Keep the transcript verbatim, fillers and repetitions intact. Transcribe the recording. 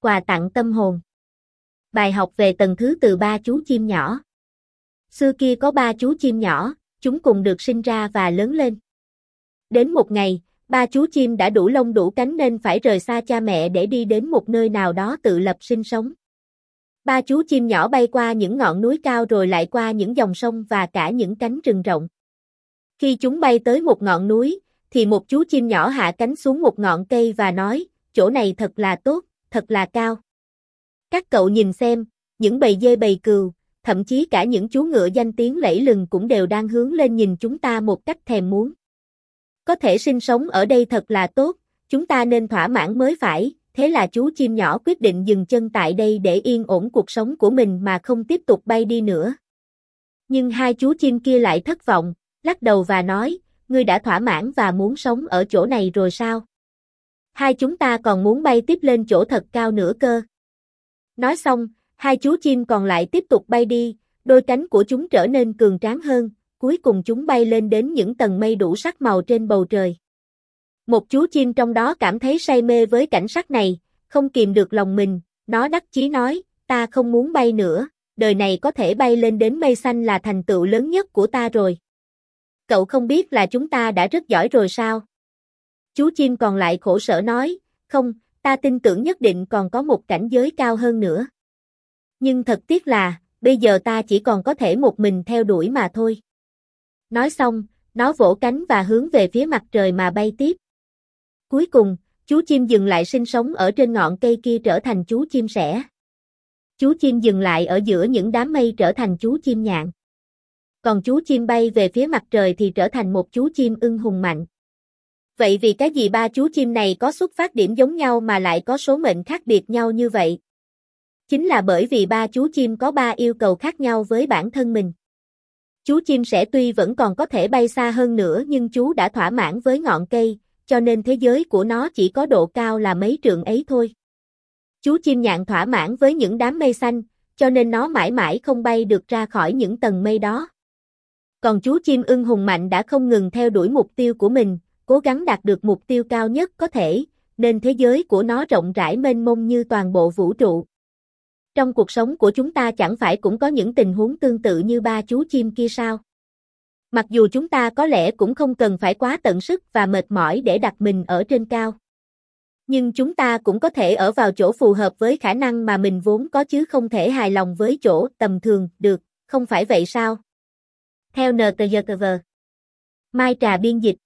Quà tặng tâm hồn. Bài học về tầng thứ từ ba chú chim nhỏ. Xưa kia có ba chú chim nhỏ, chúng cùng được sinh ra và lớn lên. Đến một ngày, ba chú chim đã đủ lông đủ cánh nên phải rời xa cha mẹ để đi đến một nơi nào đó tự lập sinh sống. Ba chú chim nhỏ bay qua những ngọn núi cao rồi lại qua những dòng sông và cả những cánh rừng rộng. Khi chúng bay tới một ngọn núi, thì một chú chim nhỏ hạ cánh xuống một ngọn cây và nói, chỗ này thật là tốt, thật là cao. Các cậu nhìn xem, những bầy dê bầy cừu, thậm chí cả những chú ngựa danh tiếng lẫy lừng cũng đều đang hướng lên nhìn chúng ta một cách thèm muốn. Có thể sinh sống ở đây thật là tốt, chúng ta nên thỏa mãn mới phải, thế là chú chim nhỏ quyết định dừng chân tại đây để yên ổn cuộc sống của mình mà không tiếp tục bay đi nữa. Nhưng hai chú chim kia lại thất vọng, lắc đầu và nói, ngươi đã thỏa mãn và muốn sống ở chỗ này rồi sao? Hai chúng ta còn muốn bay tiếp lên chỗ thật cao nữa cơ. Nói xong, hai chú chim còn lại tiếp tục bay đi, đôi cánh của chúng trở nên cường tráng hơn, cuối cùng chúng bay lên đến những tầng mây đủ sắc màu trên bầu trời. Một chú chim trong đó cảm thấy say mê với cảnh sắc này, không kìm được lòng mình, nó đắc chí nói, ta không muốn bay nữa, đời này có thể bay lên đến mây xanh là thành tựu lớn nhất của ta rồi. Cậu không biết là chúng ta đã rất giỏi rồi sao? Chú chim còn lại khổ sở nói, không, ta tin tưởng nhất định còn có một cảnh giới cao hơn nữa. Nhưng thật tiếc là, bây giờ ta chỉ còn có thể một mình theo đuổi mà thôi. Nói xong, nó vỗ cánh và hướng về phía mặt trời mà bay tiếp. Cuối cùng, chú chim dừng lại sinh sống ở trên ngọn cây kia trở thành chú chim sẻ. Chú chim dừng lại ở giữa những đám mây trở thành chú chim nhạn. Còn chú chim bay về phía mặt trời thì trở thành một chú chim ưng hùng mạnh. Vậy vì cái gì ba chú chim này có xuất phát điểm giống nhau mà lại có số mệnh khác biệt nhau như vậy? Chính là bởi vì ba chú chim có ba yêu cầu khác nhau với bản thân mình. Chú chim sẻ tuy vẫn còn có thể bay xa hơn nữa nhưng chú đã thỏa mãn với ngọn cây, cho nên thế giới của nó chỉ có độ cao là mấy trượng ấy thôi. Chú chim nhạn thỏa mãn với những đám mây xanh, cho nên nó mãi mãi không bay được ra khỏi những tầng mây đó. Còn chú chim ưng hùng mạnh đã không ngừng theo đuổi mục tiêu của mình, cố gắng đạt được mục tiêu cao nhất có thể, nên thế giới của nó rộng rãi mênh mông như toàn bộ vũ trụ. Trong cuộc sống của chúng ta chẳng phải cũng có những tình huống tương tự như ba chú chim kia sao? Mặc dù chúng ta có lẽ cũng không cần phải quá tận sức và mệt mỏi để đặt mình ở trên cao. Nhưng chúng ta cũng có thể ở vào chỗ phù hợp với khả năng mà mình vốn có chứ không thể hài lòng với chỗ tầm thường được, không phải vậy sao? Theo en tê giê tê vê. Mai Trà biên dịch.